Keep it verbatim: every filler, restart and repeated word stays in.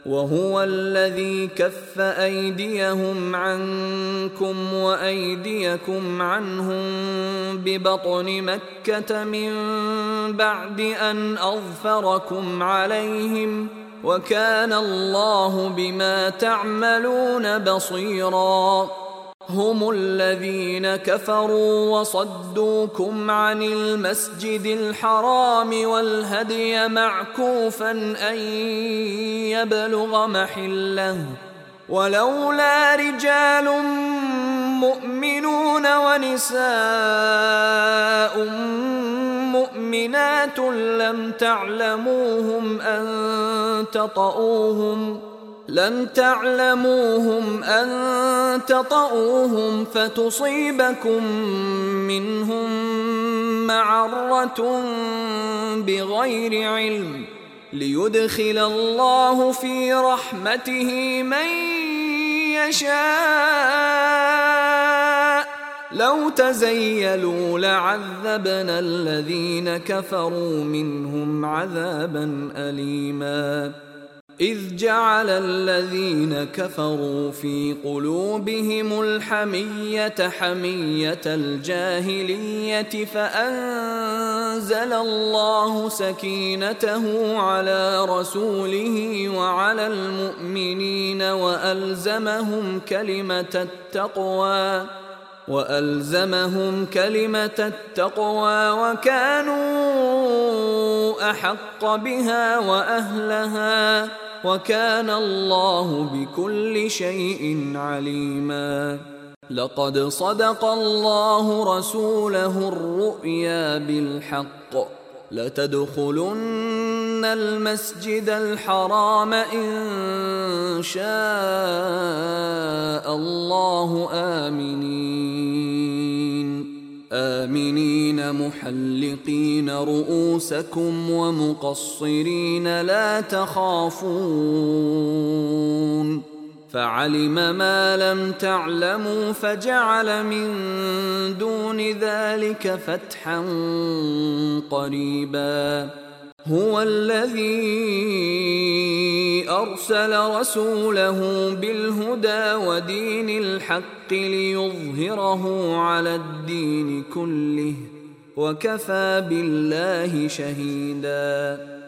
وهو الذي كف أيديهم عنكم وأيديكم عنهم ببطن مكة من بعد أن أظفركم عليهم، وكان الله بما تعملون بصيرا. هم الذين كفروا وصدوكم عن المسجد الحرام والهدي معكوفا أن يبلغ محله، ولولا رجال مؤمنون ونساء مؤمنات لم تعلموهم أن تطؤوهم لم تعلموهم أن تطؤوهم فتصيبكم منهم معرة بغير علم، ليدخل الله في رحمته من يشاء. لو تزيلوا لعذبنا الذين كفروا منهم عذابا أليما. إذ جعل الذين كفروا في قلوبهم الحمية حمية الجاهلية فأنزل الله سكينته على رسوله وعلى المؤمنين وألزمهم كلمة التقوى وألزمهم كلمة التقوى وكانوا أحق بها وأهلها، وكان الله بكل شيء عليما. لقد صدق الله رسوله الرؤيا بالحق، لتدخلن المسجد الحرام إن شاء الله آمنين آمنين محلقين رؤوسكم ومقصرين لا تخافون، فعلم ما لم تعلموا فجعل من دون ذلك فتحا قريبا. هو الذي أرسل رسوله بالهدى ودين الحق ليظهره على الدين كله، وكفى بالله شهيدا.